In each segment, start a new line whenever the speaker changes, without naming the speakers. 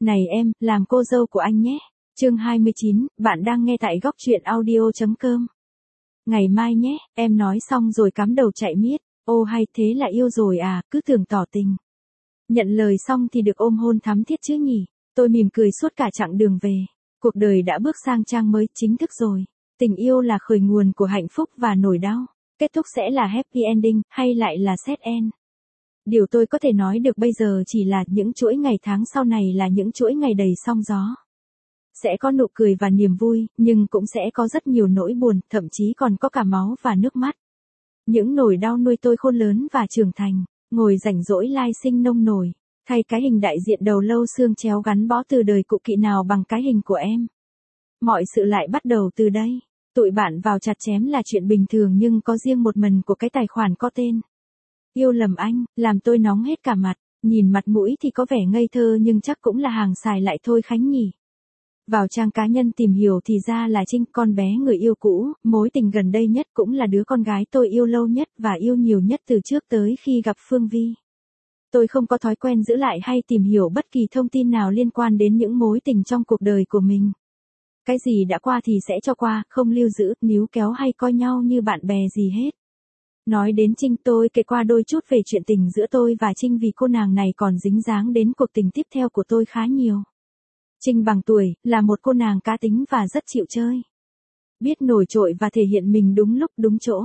Này em, làm cô dâu của anh nhé. Chương 29, bạn đang nghe tại góc truyện audio.com. Ngày mai nhé, em nói xong rồi cắm đầu chạy miết. Ô hay thế là yêu rồi à, cứ tưởng tỏ tình. Nhận lời xong thì được ôm hôn thắm thiết chứ nhỉ. Tôi mỉm cười suốt cả chặng đường về. Cuộc đời đã bước sang trang mới chính thức rồi. Tình yêu là khởi nguồn của hạnh phúc và nỗi đau. Kết thúc sẽ là happy ending, hay lại là sad end. Điều tôi có thể nói được bây giờ chỉ là những chuỗi ngày tháng sau này là những chuỗi ngày đầy sóng gió. Sẽ có nụ cười và niềm vui, nhưng cũng sẽ có rất nhiều nỗi buồn, thậm chí còn có cả máu và nước mắt. Những nỗi đau nuôi tôi khôn lớn và trưởng thành, ngồi rảnh rỗi lai sinh nông nổi, thay cái hình đại diện đầu lâu xương chéo gắn bó từ đời cụ kỵ nào bằng cái hình của em. Mọi sự lại bắt đầu từ đây. Tụi bạn vào chặt chém là chuyện bình thường nhưng có riêng một mần của cái tài khoản có tên Yêu lầm anh, làm tôi nóng hết cả mặt, nhìn mặt mũi thì có vẻ ngây thơ nhưng chắc cũng là hàng xài lại thôi Khánh nhỉ. Vào trang cá nhân tìm hiểu thì ra là Trinh, con bé người yêu cũ, mối tình gần đây nhất cũng là đứa con gái tôi yêu lâu nhất và yêu nhiều nhất từ trước tới khi gặp Phương Vi. Tôi không có thói quen giữ lại hay tìm hiểu bất kỳ thông tin nào liên quan đến những mối tình trong cuộc đời của mình. Cái gì đã qua thì sẽ cho qua, không lưu giữ, níu kéo hay coi nhau như bạn bè gì hết. Nói đến Trinh tôi kể qua đôi chút về chuyện tình giữa tôi và Trinh vì cô nàng này còn dính dáng đến cuộc tình tiếp theo của tôi khá nhiều. Trinh bằng tuổi, là một cô nàng cá tính và rất chịu chơi. Biết nổi trội và thể hiện mình đúng lúc đúng chỗ.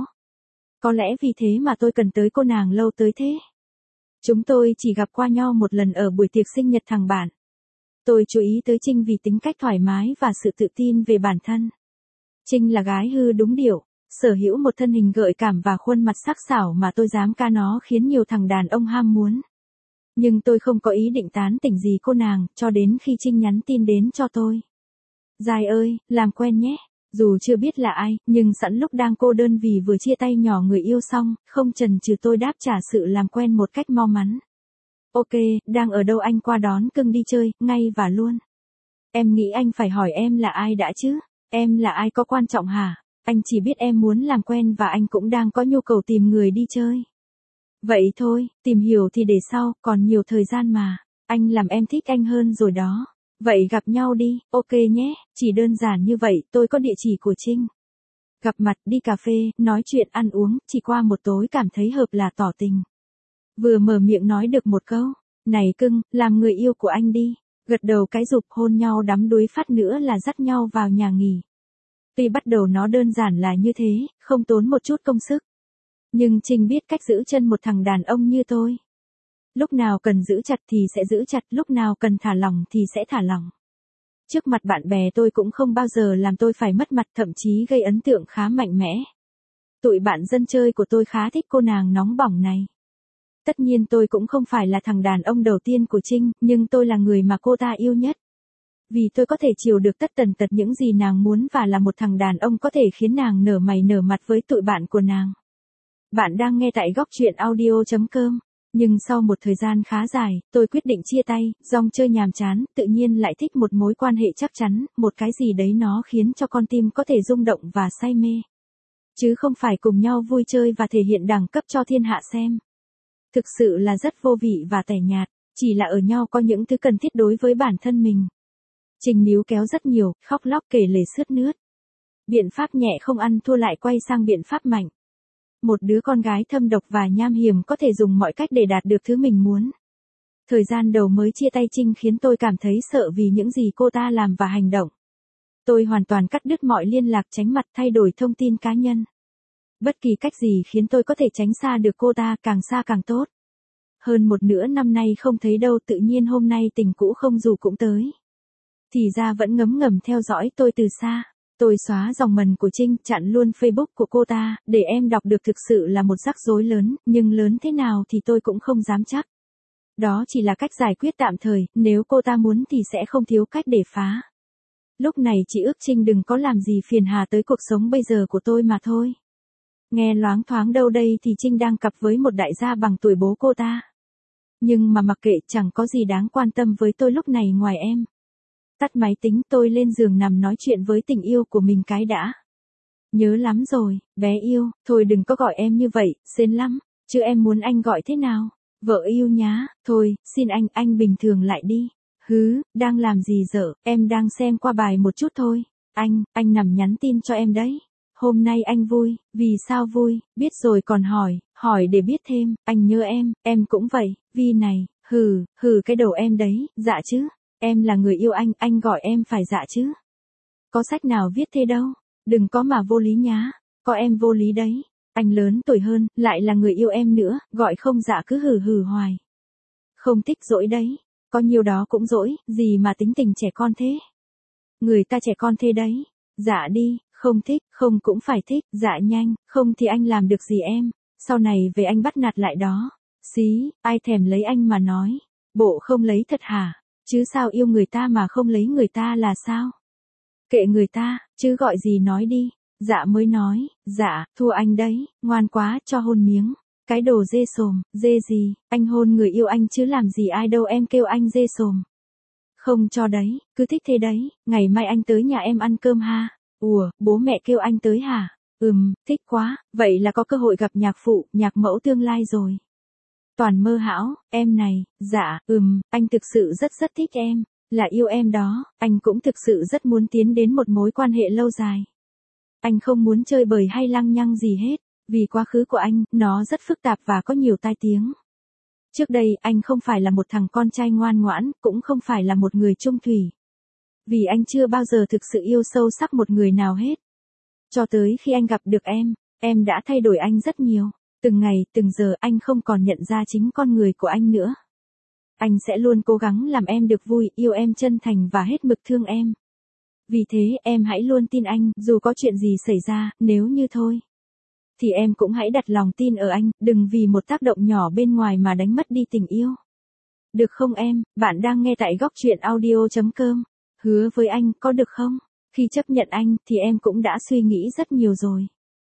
Có lẽ vì thế mà tôi cần tới cô nàng lâu tới thế. Chúng tôi chỉ gặp qua nhau một lần ở buổi tiệc sinh nhật thằng bạn. Tôi chú ý tới Trinh vì tính cách thoải mái và sự tự tin về bản thân. Trinh là gái hư đúng điệu, sở hữu một thân hình gợi cảm và khuôn mặt sắc sảo mà tôi dám ca nó khiến nhiều thằng đàn ông ham muốn. Nhưng tôi không có ý định tán tỉnh gì cô nàng, cho đến khi Trinh nhắn tin đến cho tôi. Giai ơi, làm quen nhé. Dù chưa biết là ai, nhưng sẵn lúc đang cô đơn vì vừa chia tay nhỏ người yêu xong, không chần chừ tôi đáp trả sự làm quen một cách mau mắn. Ok, đang ở đâu anh qua đón cưng đi chơi, ngay và luôn. Em nghĩ anh phải hỏi em là ai đã chứ? Em là ai có quan trọng hả? Anh chỉ biết em muốn làm quen và anh cũng đang có nhu cầu tìm người đi chơi. Vậy thôi, tìm hiểu thì để sau, còn nhiều thời gian mà. Anh làm em thích anh hơn rồi đó. Vậy gặp nhau đi, ok nhé, chỉ đơn giản như vậy, tôi có địa chỉ của Trinh. Gặp mặt, đi cà phê, nói chuyện ăn uống, chỉ qua một tối cảm thấy hợp là tỏ tình. Vừa mở miệng nói được một câu, này cưng, làm người yêu của anh đi. Gật đầu cái giục hôn nhau đắm đuối phát nữa là dắt nhau vào nhà nghỉ. Tuy bắt đầu nó đơn giản là như thế, không tốn một chút công sức. Nhưng Trinh biết cách giữ chân một thằng đàn ông như tôi. Lúc nào cần giữ chặt thì sẽ giữ chặt, lúc nào cần thả lỏng thì sẽ thả lỏng. Trước mặt bạn bè tôi cũng không bao giờ làm tôi phải mất mặt, thậm chí gây ấn tượng khá mạnh mẽ. Tụi bạn dân chơi của tôi khá thích cô nàng nóng bỏng này. Tất nhiên tôi cũng không phải là thằng đàn ông đầu tiên của Trinh, nhưng tôi là người mà cô ta yêu nhất. Vì tôi có thể chiều được tất tần tật những gì nàng muốn và là một thằng đàn ông có thể khiến nàng nở mày nở mặt với tụi bạn của nàng. Bạn đang nghe tại góc truyện audio.com. Nhưng sau một thời gian khá dài, tôi quyết định chia tay, dòng chơi nhàm chán, tự nhiên lại thích một mối quan hệ chắc chắn, một cái gì đấy nó khiến cho con tim có thể rung động và say mê. Chứ không phải cùng nhau vui chơi và thể hiện đẳng cấp cho thiên hạ xem. Thực sự là rất vô vị và tẻ nhạt, chỉ là ở nhau có những thứ cần thiết đối với bản thân mình. Trình níu kéo rất nhiều, khóc lóc kể lể sướt mướt. Biện pháp nhẹ không ăn thua lại quay sang biện pháp mạnh. Một đứa con gái thâm độc và nham hiểm có thể dùng mọi cách để đạt được thứ mình muốn. Thời gian đầu mới chia tay Trinh khiến tôi cảm thấy sợ vì những gì cô ta làm và hành động. Tôi hoàn toàn cắt đứt mọi liên lạc, tránh mặt, thay đổi thông tin cá nhân. Bất kỳ cách gì khiến tôi có thể tránh xa được cô ta, càng xa càng tốt. Hơn một nửa năm nay không thấy đâu, tự nhiên hôm nay tình cũ không dù cũng tới. Thì ra vẫn ngấm ngầm theo dõi tôi từ xa. Tôi xóa dòng mần của Trinh, chặn luôn Facebook của cô ta, để em đọc được thực sự là một rắc rối lớn, nhưng lớn thế nào thì tôi cũng không dám chắc. Đó chỉ là cách giải quyết tạm thời, nếu cô ta muốn thì sẽ không thiếu cách để phá. Lúc này chỉ ước Trinh đừng có làm gì phiền hà tới cuộc sống bây giờ của tôi mà thôi. Nghe loáng thoáng đâu đây thì Trinh đang cặp với một đại gia bằng tuổi bố cô ta. Nhưng mà mặc kệ, chẳng có gì đáng quan tâm với tôi lúc này ngoài em. Tắt máy tính, tôi lên giường nằm nói chuyện với tình yêu của mình cái đã. Nhớ lắm rồi, bé yêu, thôi đừng có gọi em như vậy, sến lắm, chứ em muốn anh gọi thế nào? Vợ yêu nhá, thôi, xin anh bình thường lại đi. Hứ, đang làm gì dở, em đang xem qua bài một chút thôi. Anh nằm nhắn tin cho em đấy. Hôm nay anh vui, vì sao vui, biết rồi còn hỏi để biết thêm, anh nhớ em cũng vậy, vì này, hừ cái đầu em đấy, dạ chứ, em là người yêu anh gọi em phải dạ chứ. Có sách nào viết thế đâu, đừng có mà vô lý nhá, có em vô lý đấy, anh lớn tuổi hơn, lại là người yêu em nữa, gọi không dạ cứ hừ hoài. Không thích dỗi đấy, có nhiêu đó cũng dỗi, gì mà tính tình trẻ con thế. Người ta trẻ con thế đấy, dạ đi, không thích, không cũng phải thích, dạ nhanh, không thì anh làm được gì em, sau này về anh bắt nạt lại đó. Xí, ai thèm lấy anh mà nói, bộ không lấy thật hả, chứ sao yêu người ta mà không lấy người ta là sao? Kệ người ta, chứ gọi gì nói đi, dạ mới nói, dạ, thua anh đấy, ngoan quá, cho hôn miếng. Cái đồ dê sồm, dê gì, anh hôn người yêu anh chứ làm gì ai đâu em kêu anh dê sồm. Không cho đấy, cứ thích thế đấy, ngày mai anh tới nhà em ăn cơm ha. Ủa, bố mẹ kêu anh tới hả? Thích quá, vậy là có cơ hội gặp nhạc phụ, nhạc mẫu tương lai rồi. Toàn mơ hão, em này, dạ, anh thực sự rất thích em, là yêu em đó, anh cũng thực sự rất muốn tiến đến một mối quan hệ lâu dài. Anh không muốn chơi bời hay lăng nhăng gì hết, vì quá khứ của anh, nó rất phức tạp và có nhiều tai tiếng. Trước đây, anh không phải là một thằng con trai ngoan ngoãn, cũng không phải là một người trung thủy. Vì anh chưa bao giờ thực sự yêu sâu sắc một người nào hết. Cho tới khi anh gặp được em đã thay đổi anh rất nhiều. Từng ngày, từng giờ anh không còn nhận ra chính con người của anh nữa. Anh sẽ luôn cố gắng làm em được vui, yêu em chân thành và hết mực thương em. Vì thế em hãy luôn tin anh, dù có chuyện gì xảy ra, nếu như thôi. Thì em cũng hãy đặt lòng tin ở anh, đừng vì một tác động nhỏ bên ngoài mà đánh mất đi tình yêu. Được không em, bạn đang nghe tại góc truyện audio.com. Hứa với anh, có được không? Khi chấp nhận anh, thì em cũng đã suy nghĩ rất nhiều rồi.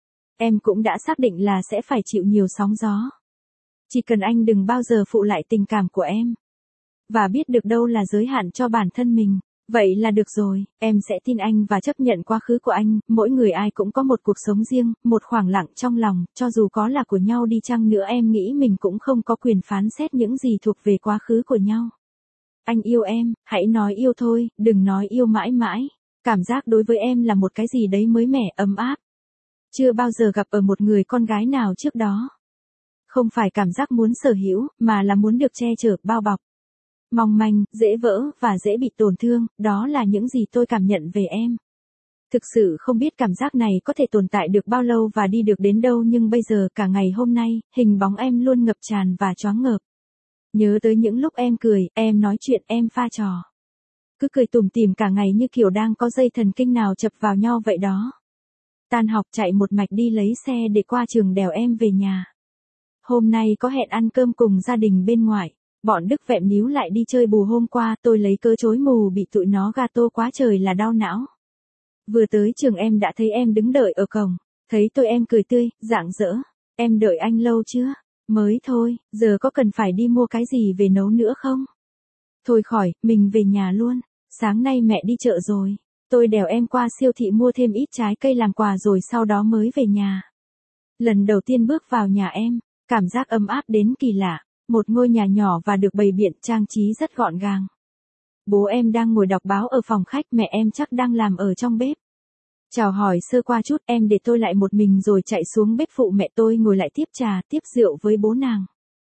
Em cũng đã xác định là sẽ phải chịu nhiều sóng gió. Chỉ cần anh đừng bao giờ phụ lại tình cảm của em. Và biết được đâu là giới hạn cho bản thân mình. Vậy là được rồi, em sẽ tin anh và chấp nhận quá khứ của anh, mỗi người ai cũng có một cuộc sống riêng, một khoảng lặng trong lòng, cho dù có là của nhau đi chăng nữa em nghĩ mình cũng không có quyền phán xét những gì thuộc về quá khứ của nhau. Anh yêu em, hãy nói yêu thôi, đừng nói yêu mãi mãi. Cảm giác đối với em là một cái gì đấy mới mẻ, ấm áp. Chưa bao giờ gặp ở một người con gái nào trước đó. Không phải cảm giác muốn sở hữu, mà là muốn được che chở, bao bọc. Mong manh, dễ vỡ, và dễ bị tổn thương, đó là những gì tôi cảm nhận về em. Thực sự không biết cảm giác này có thể tồn tại được bao lâu và đi được đến đâu nhưng bây giờ cả ngày hôm nay, hình bóng em luôn ngập tràn và choáng ngợp. Nhớ tới những lúc em cười, em nói chuyện, em pha trò. Cứ cười tủm tỉm cả ngày như kiểu đang có dây thần kinh nào chập vào nhau vậy đó. Tan học chạy một mạch đi lấy xe để qua trường đèo em về nhà. Hôm nay có hẹn ăn cơm cùng gia đình bên ngoài. Bọn Đức vẹm níu lại đi chơi bù hôm qua tôi lấy cớ chối mù bị tụi nó gato quá trời là đau não. Vừa tới trường em đã thấy em đứng đợi ở cổng. Thấy tôi em cười tươi, rạng rỡ. Em đợi anh lâu chưa? Mới thôi, giờ có cần phải đi mua cái gì về nấu nữa không? Thôi khỏi, mình về nhà luôn. Sáng nay mẹ đi chợ rồi. Tôi đèo em qua siêu thị mua thêm ít trái cây làm quà rồi sau đó mới về nhà. Lần đầu tiên bước vào nhà em, cảm giác ấm áp đến kỳ lạ. Một ngôi nhà nhỏ và được bày biện trang trí rất gọn gàng. Bố em đang ngồi đọc báo ở phòng khách, mẹ em chắc đang làm ở trong bếp. Chào hỏi sơ qua chút, em để tôi lại một mình rồi chạy xuống bếp phụ mẹ tôi ngồi lại tiếp trà, tiếp rượu với bố nàng.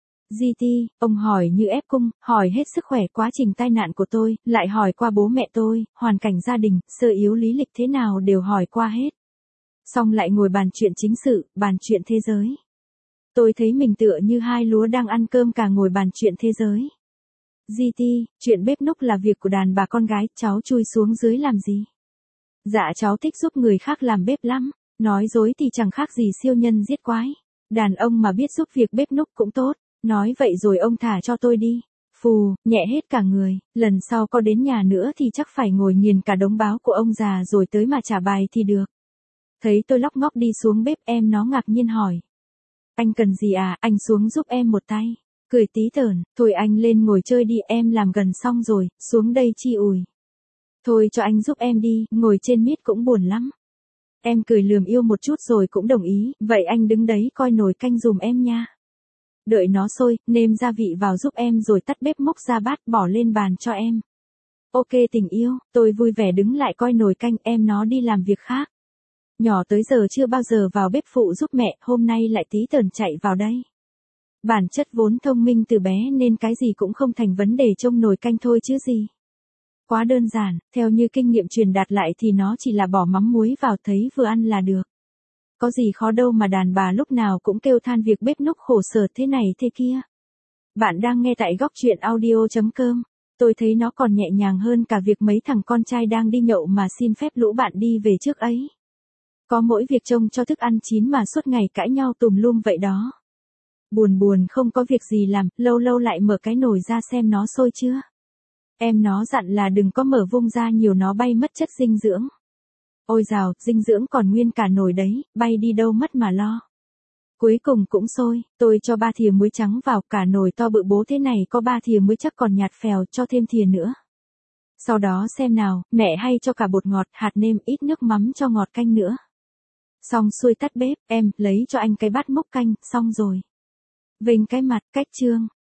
GT, ông hỏi như ép cung, hỏi hết sức khỏe quá trình tai nạn của tôi, lại hỏi qua bố mẹ tôi, hoàn cảnh gia đình, sơ yếu lý lịch thế nào đều hỏi qua hết. Xong lại ngồi bàn chuyện chính sự, bàn chuyện thế giới. Tôi thấy mình tựa như hai lúa đang ăn cơm cả ngồi bàn chuyện thế giới. GT, chuyện bếp núc là việc của đàn bà con gái, cháu chui xuống dưới làm gì? Dạ cháu thích giúp người khác làm bếp lắm, nói dối thì chẳng khác gì siêu nhân giết quái. Đàn ông mà biết giúp việc bếp núc cũng tốt, nói vậy rồi ông thả cho tôi đi. Phù, nhẹ hết cả người, lần sau có đến nhà nữa thì chắc phải ngồi nghiền cả đống báo của ông già rồi tới mà trả bài thì được. Thấy tôi lóc ngóc đi xuống bếp em nó ngạc nhiên hỏi. Anh cần gì à, anh xuống giúp em một tay. Cười tí tởn, thôi anh lên ngồi chơi đi, em làm gần xong rồi, xuống đây chi ủi. Thôi cho anh giúp em đi, ngồi trên mít cũng buồn lắm. Em cười lườm yêu một chút rồi cũng đồng ý, vậy anh đứng đấy coi nồi canh dùm em nha. Đợi nó sôi, nêm gia vị vào giúp em rồi tắt bếp múc ra bát bỏ lên bàn cho em. Ok tình yêu, tôi vui vẻ đứng lại coi nồi canh, em nó đi làm việc khác. Nhỏ tới giờ chưa bao giờ vào bếp phụ giúp mẹ, hôm nay lại tí tởn chạy vào đây. Bản chất vốn thông minh từ bé nên cái gì cũng không thành vấn đề trong nồi canh thôi chứ gì. Quá đơn giản, theo như kinh nghiệm truyền đạt lại thì nó chỉ là bỏ mắm muối vào thấy vừa ăn là được. Có gì khó đâu mà đàn bà lúc nào cũng kêu than việc bếp núc khổ sở thế này thế kia. Bạn đang nghe tại góc chuyện audio.com. Tôi thấy nó còn nhẹ nhàng hơn cả việc mấy thằng con trai đang đi nhậu mà xin phép lũ bạn đi về trước ấy. Có mỗi việc trông cho thức ăn chín mà suốt ngày cãi nhau tùm lum vậy đó. Buồn buồn không có việc gì làm, lâu lâu lại mở cái nồi ra xem nó sôi chưa. Em nó dặn là đừng có mở vung ra nhiều nó bay mất chất dinh dưỡng. Ôi dào, dinh dưỡng còn nguyên cả nồi đấy, bay đi đâu mất mà lo. Cuối cùng cũng sôi, tôi cho 3 thìa muối trắng vào, cả nồi to bự bố thế này có 3 thìa muối chắc còn nhạt phèo, cho thêm thìa nữa. Sau đó xem nào, mẹ hay cho cả bột ngọt, hạt nêm, ít nước mắm cho ngọt canh nữa. Xong xuôi tắt bếp, em lấy cho anh cái bát múc canh, xong rồi. Vênh cái mặt, cách chương.